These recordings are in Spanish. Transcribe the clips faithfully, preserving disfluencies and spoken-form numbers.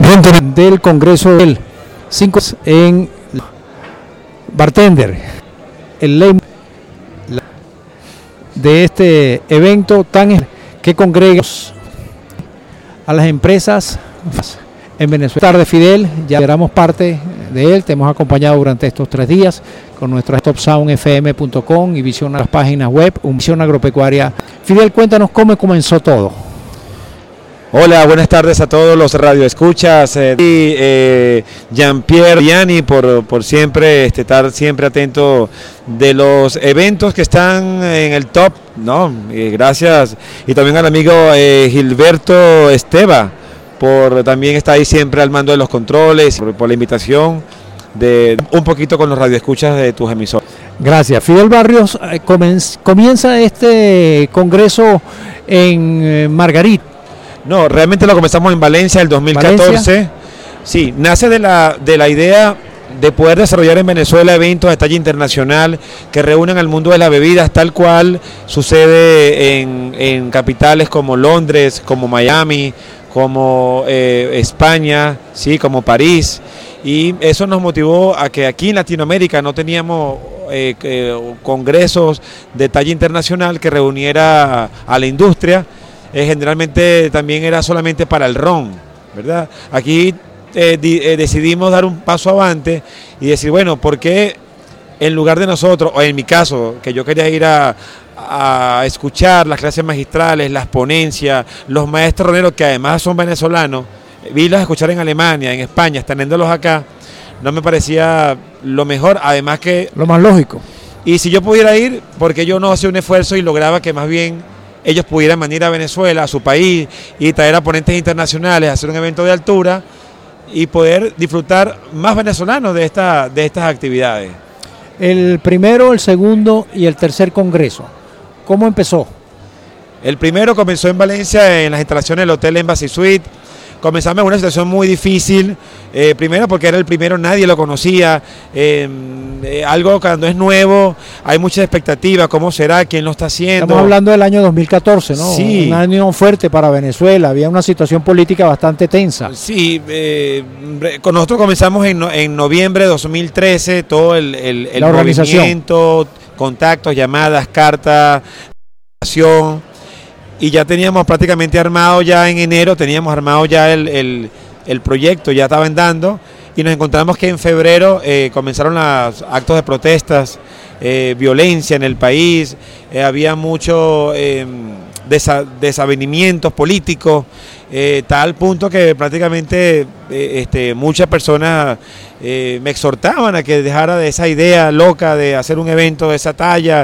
evento del Congreso del cinco en Bartender, el lema de este evento tan que congrega a las empresas en Venezuela. Tarde Fidel, ya éramos parte de él, te hemos acompañado durante estos tres días con nuestro stop sound f m punto com y visión a las páginas web, Visión Agropecuaria. Fidel, cuéntanos cómo comenzó todo. Hola, buenas tardes a todos los radioescuchas eh, y eh, Jean-Pierre Gianni por, por siempre este, estar siempre atento de los eventos que están en el top, ¿no? Eh, gracias. Y también al amigo eh, Gilberto Esteva por también estar ahí siempre al mando de los controles, por, por la invitación de un poquito con los radioescuchas de tus emisores. Gracias. Fidel Barrios, eh, comienza este congreso en eh, Margarit. No, realmente lo comenzamos en Valencia el dos mil catorce. ¿Valencia? Sí, nace de la, de la idea de poder desarrollar en Venezuela eventos de talla internacional que reúnan al mundo de las bebidas, tal cual sucede en, en capitales como Londres, como Miami, como eh, España, sí, como París. Y eso nos motivó a que aquí en Latinoamérica no teníamos eh, eh, congresos de talla internacional que reuniera a la industria. Eh, generalmente también era solamente para el ron, ¿verdad? Aquí eh, di, eh, decidimos dar un paso avante y decir, bueno, ¿por qué en lugar de nosotros, o en mi caso, que yo quería ir a, a escuchar las clases magistrales, las ponencias, los maestros roneros que además son venezolanos, irlos a escuchar en Alemania, en España, teniéndolos acá, no me parecía lo mejor, además que... Lo más lógico. Y si yo pudiera ir, porque yo no hacía un esfuerzo y lograba que más bien ellos pudieran venir a Venezuela, a su país, y traer a ponentes internacionales, hacer un evento de altura y poder disfrutar más venezolanos de, esta, de estas actividades. El primero, el segundo y el tercer congreso, ¿cómo empezó? El primero comenzó en Valencia, en las instalaciones del Hotel Embassy Suite. Comenzamos en una situación muy difícil, eh, primero porque era el primero, nadie lo conocía, eh, eh, algo cuando es nuevo, hay muchas expectativas, cómo será, quién lo está haciendo. Estamos hablando del año dos mil catorce, ¿no? Sí. Un año fuerte para Venezuela, había una situación política bastante tensa. Sí, eh, con nosotros comenzamos en, en noviembre de dos mil trece, todo el, el, el movimiento, contactos, llamadas, cartas, acción. Y ya teníamos prácticamente armado ya en enero, teníamos armado ya el, el, el proyecto, ya estaba andando, y nos encontramos que en febrero eh, comenzaron los actos de protestas, eh, violencia en el país, eh, había muchos eh, desa, desavenimientos políticos, eh, tal punto que prácticamente eh, este, muchas personas eh, me exhortaban a que dejara de esa idea loca de hacer un evento de esa talla,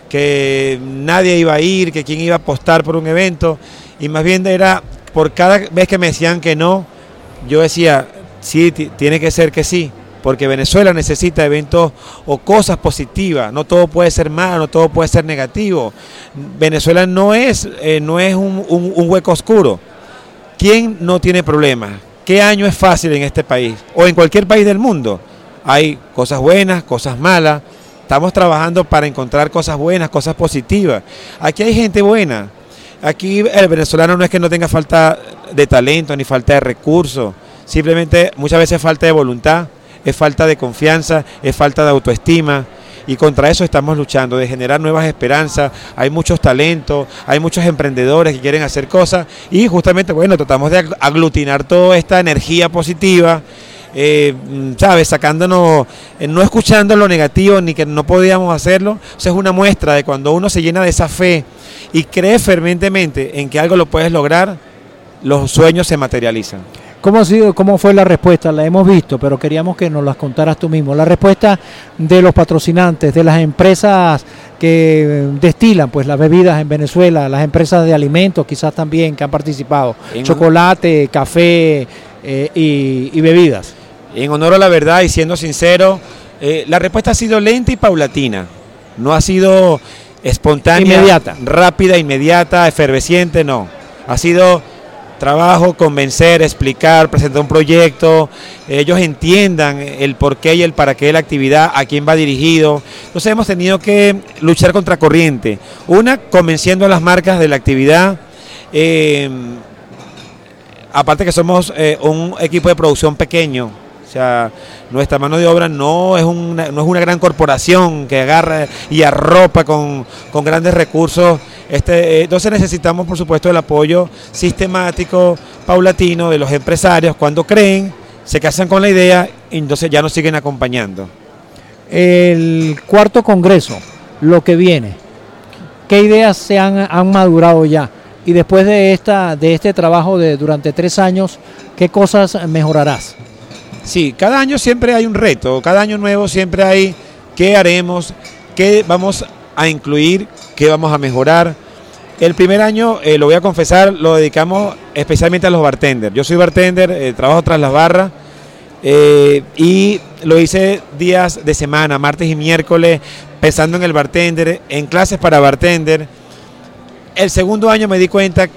que nadie iba a ir, que quién iba a apostar por un evento, y más bien era, por cada vez que me decían que no, yo decía, sí, tiene que ser que sí, porque Venezuela necesita eventos o cosas positivas, no todo puede ser malo, no todo puede ser negativo. Venezuela no es, eh, no es un, un, un hueco oscuro. ¿Quién no tiene problemas? ¿Qué año es fácil en este país? O en cualquier país del mundo. Hay cosas buenas, cosas malas. Estamos trabajando para encontrar cosas buenas, cosas positivas. Aquí hay gente buena. Aquí el venezolano no es que no tenga falta de talento ni falta de recursos. Simplemente muchas veces falta de voluntad, es falta de confianza, es falta de autoestima. Y contra eso estamos luchando, de generar nuevas esperanzas. Hay muchos talentos, hay muchos emprendedores que quieren hacer cosas. Y justamente, bueno, tratamos de aglutinar toda esta energía positiva. Eh, ¿sabes? Sacándonos, eh, no escuchando lo negativo ni que no podíamos hacerlo. Eso es una muestra de cuando uno se llena de esa fe y cree fervientemente en que algo lo puedes lograr, los sueños se materializan. ¿Cómo ha sido, cómo fue la respuesta? La hemos visto, pero queríamos que nos las contaras tú mismo. La respuesta de los patrocinantes, de las empresas que destilan pues las bebidas en Venezuela, las empresas de alimentos quizás también que han participado, en chocolate, café eh, y, y bebidas. En honor a la verdad y siendo sincero, eh, la respuesta ha sido lenta y paulatina, no ha sido espontánea, inmediata, rápida, inmediata, efervesciente, no. Ha sido trabajo, convencer, explicar, presentar un proyecto, ellos entiendan el porqué y el para qué de la actividad, a quién va dirigido. Entonces hemos tenido que luchar contra corriente. Una, convenciendo a las marcas de la actividad, eh, aparte que somos eh, un equipo de producción pequeño, o sea, nuestra mano de obra no es una, no es una gran corporación que agarra y arropa con, con grandes recursos. Este, entonces necesitamos, por supuesto, el apoyo sistemático, paulatino de los empresarios. Cuando creen, se casan con la idea y entonces ya nos siguen acompañando. El cuarto congreso, lo que viene, ¿qué ideas se han, han madurado ya? Y después de esta de este trabajo de durante tres años, ¿qué cosas mejorarás? Sí, cada año siempre hay un reto, cada año nuevo siempre hay qué haremos, qué vamos a incluir, qué vamos a mejorar. El primer año, eh, lo voy a confesar, lo dedicamos especialmente a los bartenders. Yo soy bartender, eh, trabajo tras las barras eh, y lo hice días de semana, martes y miércoles, pensando en el bartender, en clases para bartender. El segundo año me di cuenta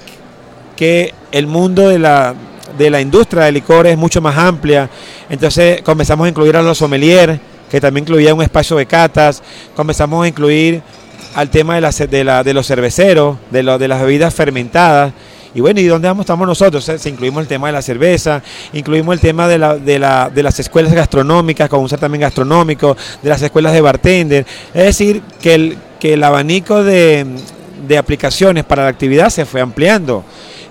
que el mundo de la, de la industria de licores es mucho más amplia, entonces comenzamos a incluir a los sommeliers, que también incluía un espacio de catas, comenzamos a incluir al tema de, la, de, la, de los cerveceros, de, lo, de las bebidas fermentadas, y bueno, ¿y dónde vamos, estamos nosotros? Se incluimos el tema de la cerveza, incluimos el tema de, la, de, la, de las escuelas gastronómicas, con un certamen gastronómico, de las escuelas de bartender, es decir, que el, que el abanico de... de aplicaciones para la actividad se fue ampliando.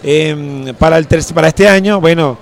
Eh, para, el para este año, bueno,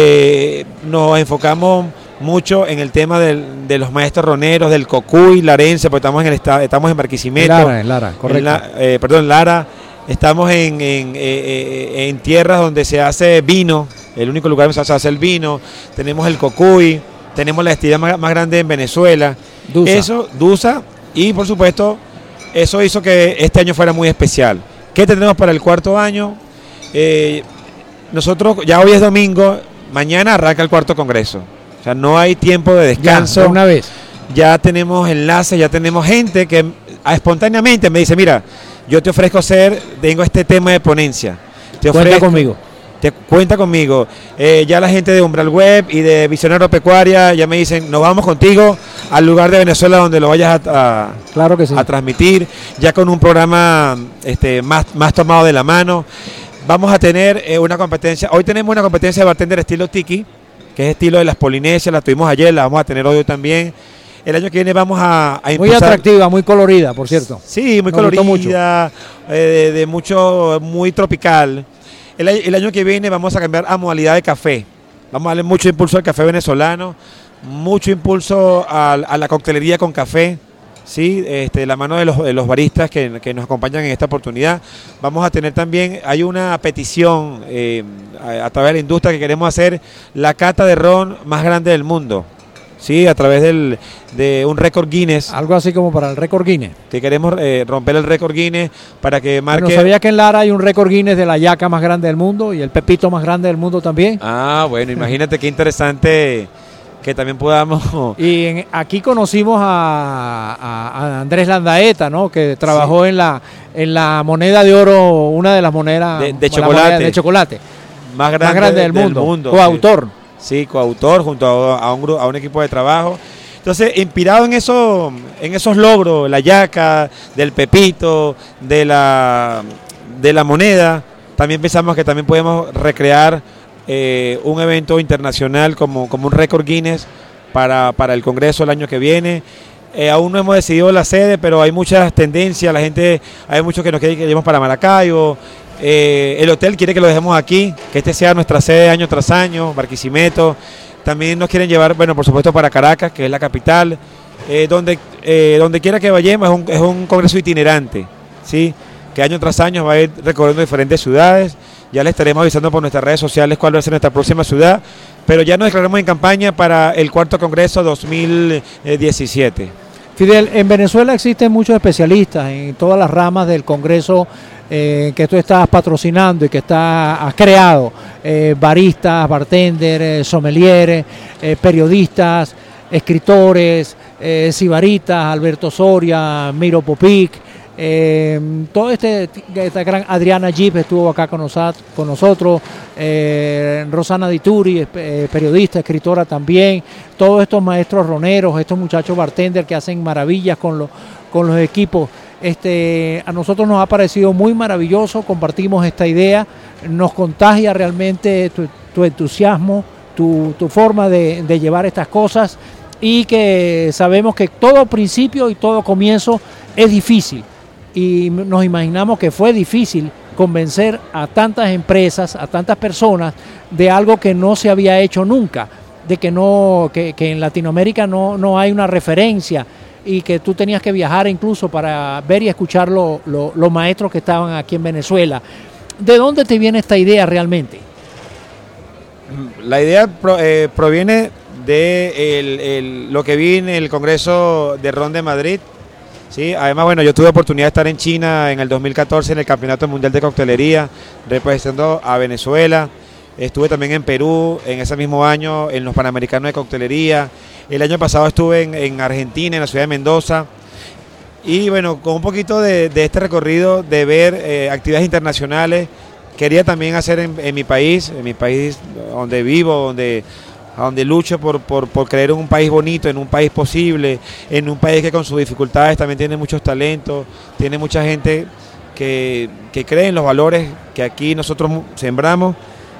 eh, nos enfocamos mucho en el tema del, de los maestros roneros, del Cocuy, Larense, porque estamos en, el estado, estamos en Barquisimeto. Lara, en Lara, correcto. En la, eh, perdón, Lara. Estamos en, en, eh, en tierras donde se hace vino, el único lugar donde se hace el vino. Tenemos el Cocuy, tenemos la destilería más, más grande en Venezuela. Dusa. Eso, Dusa, y por supuesto, eso hizo que este año fuera muy especial. ¿Qué tendremos para el cuarto año? Eh, nosotros, ya hoy es domingo, mañana arranca el cuarto congreso. O sea, no hay tiempo de descanso. Ya, de una vez. Ya tenemos enlaces, ya tenemos gente que espontáneamente me dice, mira, yo te ofrezco ser, tengo este tema de ponencia. Te ofrezco, cuenta conmigo. Te, cuenta conmigo. Eh, ya la gente de Umbral Web y de Visión Agropecuaria ya me dicen, nos vamos contigo al lugar de Venezuela donde lo vayas a, a, claro que sí. a transmitir, ya con un programa este, más, más tomado de la mano. Vamos a tener eh, una competencia, hoy tenemos una competencia de bartender estilo Tiki, que es estilo de las Polinesias, la tuvimos ayer, la vamos a tener hoy también. El año que viene vamos a, a impulsar. Muy atractiva, muy colorida, por cierto. Sí, muy colorida, mucho. Eh, de, de mucho, muy tropical. El, el año que viene vamos a cambiar a modalidad de café. Vamos a darle mucho impulso al café venezolano, mucho impulso a, a la coctelería con café, ¿sí? Este, la mano de los, de los baristas que, que nos acompañan en esta oportunidad. Vamos a tener también, hay una petición eh, a, a través de la industria que queremos hacer la cata de ron más grande del mundo. Sí, a través del, de un récord Guinness. Algo así como para el récord Guinness. Que queremos eh, romper el récord Guinness para que marque... Bueno, ¿sabía que en Lara hay un récord Guinness de la yaca más grande del mundo y el pepito más grande del mundo también? Ah, bueno, imagínate qué interesante que también podamos... Y en, aquí conocimos a, a, a Andrés Landaeta, ¿no? Que trabajó sí. en la en la moneda de oro, una de las monedas... De, de chocolate. De chocolate. Más grande, más grande del, del mundo. mundo. Coautor. Sí. Sí, coautor junto a, a, un grupo, a un equipo de trabajo. Entonces, inspirado en eso, en esos logros, la yaca, del pepito, de la, de la moneda, también pensamos que también podemos recrear eh, un evento internacional como, como un récord Guinness para, para el Congreso el año que viene. Eh, aún no hemos decidido la sede, pero hay muchas tendencias, la gente, hay muchos que nos quieren que llevemos para Maracaibo. Eh, el hotel quiere que lo dejemos aquí, que este sea nuestra sede año tras año, Barquisimeto. También nos quieren llevar, bueno, por supuesto para Caracas, que es la capital. Eh, donde, eh, donde quiera que vayamos es un, es un congreso itinerante, ¿sí? Que año tras año va a ir recorriendo diferentes ciudades. Ya les estaremos avisando por nuestras redes sociales cuál va a ser nuestra próxima ciudad. Pero ya nos declaramos en campaña para el cuarto congreso dos mil diecisiete. Fidel, en Venezuela existen muchos especialistas en todas las ramas del Congreso eh, que tú estás patrocinando y que está, has creado, eh, baristas, bartenders, eh, sommeliers, eh, periodistas, escritores, eh, sibaritas, Alberto Soria, Miro Popic, eh, todo este, esta gran Adriana Jeep estuvo acá con, nos, con nosotros, eh, Rosana Dituri, eh, periodista, escritora también, todos estos maestros roneros, estos muchachos bartenders que hacen maravillas con, lo, con los equipos. Este, a nosotros nos ha parecido muy maravilloso, compartimos esta idea, nos contagia realmente tu, tu entusiasmo, tu, tu forma de, de llevar estas cosas, y que sabemos que todo principio y todo comienzo es difícil, y nos imaginamos que fue difícil convencer a tantas empresas, a tantas personas de algo que no se había hecho nunca, de que no, que, que en Latinoamérica no, no hay una referencia, y que tú tenías que viajar incluso para ver y escuchar lo, lo, los maestros que estaban aquí en Venezuela. ¿De dónde te viene esta idea realmente? La idea pro, eh, proviene de el, el, lo que vi en el Congreso de Ron de Madrid. Sí, además, bueno, yo tuve oportunidad de estar en China en el dos mil catorce en el Campeonato Mundial de Coctelería, representando a Venezuela. Estuve también en Perú en ese mismo año en los Panamericanos de Coctelería. El año pasado estuve en, en Argentina, en la ciudad de Mendoza. Y bueno, con un poquito de, de este recorrido de ver eh, actividades internacionales, quería también hacer en, en mi país, en mi país donde vivo, donde, donde lucho por, por, por creer en un país bonito, en un país posible, en un país que con sus dificultades también tiene muchos talentos, tiene mucha gente que, que cree en los valores que aquí nosotros sembramos.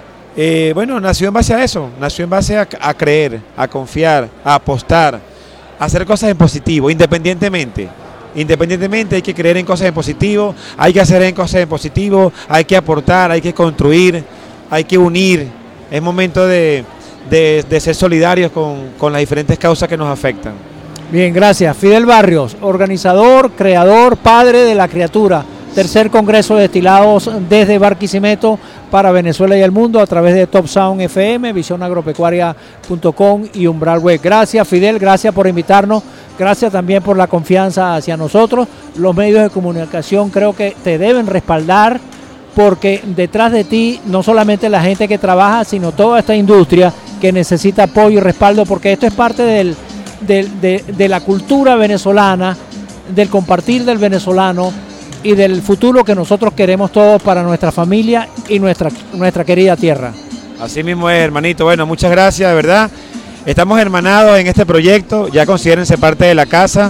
Eh, bueno, nació en base a eso, nació en base a, a creer, a confiar, a apostar, a hacer cosas en positivo, independientemente. Independientemente hay que creer en cosas en positivo, hay que hacer en cosas en positivo, hay que aportar, hay que construir, hay que unir. Es momento de, de, de ser solidarios con, con las diferentes causas que nos afectan. Bien, gracias. Fidel Barrios, organizador, creador, padre de la criatura. Tercer Congreso de Destilados desde Barquisimeto para Venezuela y el mundo a través de Top Sound F M, visión agropecuaria punto com y Umbral Web. Gracias, Fidel, gracias por invitarnos, gracias también por la confianza hacia nosotros. Los medios de comunicación creo que te deben respaldar, porque detrás de ti no solamente la gente que trabaja, sino toda esta industria que necesita apoyo y respaldo, porque esto es parte del, del, de, de la cultura venezolana, del compartir del venezolano y del futuro que nosotros queremos todos para nuestra familia y nuestra, nuestra querida tierra. Así mismo es, hermanito. Bueno, muchas gracias, de verdad. Estamos hermanados en este proyecto, ya considérense parte de la casa.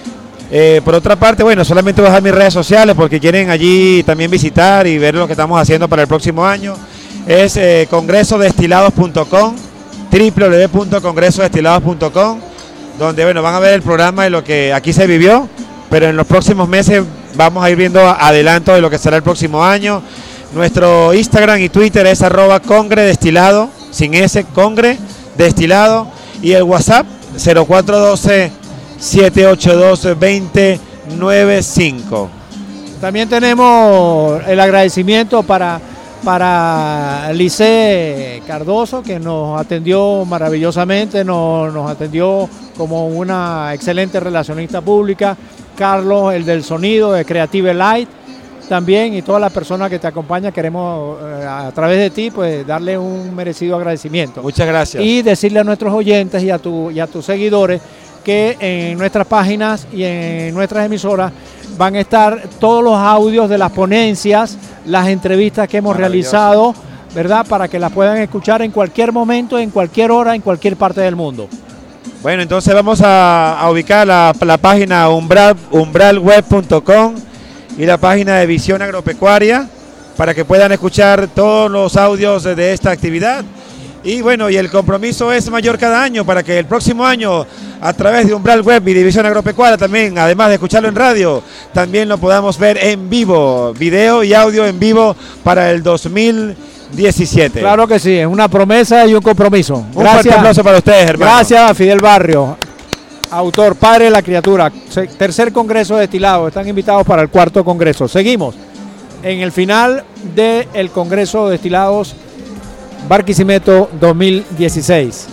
Eh, por otra parte, bueno, solamente voy a dejar mis redes sociales porque quieren allí también visitar y ver lo que estamos haciendo para el próximo año. Es eh, congreso destilados punto com, doble u doble u doble u punto congreso destilados punto com, donde bueno, van a ver el programa de lo que aquí se vivió, pero en los próximos meses vamos a ir viendo adelanto de lo que será el próximo año. Nuestro Instagram y Twitter es arroba congre destilado, sin S, congre destilado, y el WhatsApp cero cuatro uno dos, siete ocho dos, dos cero nueve cinco. También tenemos el agradecimiento para, para Lice Cardoso, que nos atendió maravillosamente, nos, nos atendió como una excelente relacionista pública. Carlos, el del sonido, de Creative Light, también, y todas las personas que te acompañan, queremos eh, a través de ti pues darle un merecido agradecimiento. Muchas gracias. Y decirle a nuestros oyentes y a, tu, y a tus seguidores que en nuestras páginas y en nuestras emisoras van a estar todos los audios de las ponencias, las entrevistas que hemos realizado, ¿verdad? Para que las puedan escuchar en cualquier momento, en cualquier hora, en cualquier parte del mundo. Bueno, entonces vamos a, a ubicar la, la página umbral, umbral web punto com y la página de Visión Agropecuaria para que puedan escuchar todos los audios de, de esta actividad. Y bueno, y el compromiso es mayor cada año para que el próximo año, a través de Umbral Web y División Agropecuaria también, además de escucharlo en radio, también lo podamos ver en vivo, video y audio en vivo para el dos mil diecisiete. Claro que sí, es una promesa y un compromiso. Un fuerte aplauso para ustedes, hermano. Gracias a Fidel Barrios, autor, padre de la criatura. Tercer Congreso de Destilados, están invitados para el cuarto Congreso. Seguimos en el final del Congreso de Destilados Barquisimeto dos mil dieciséis.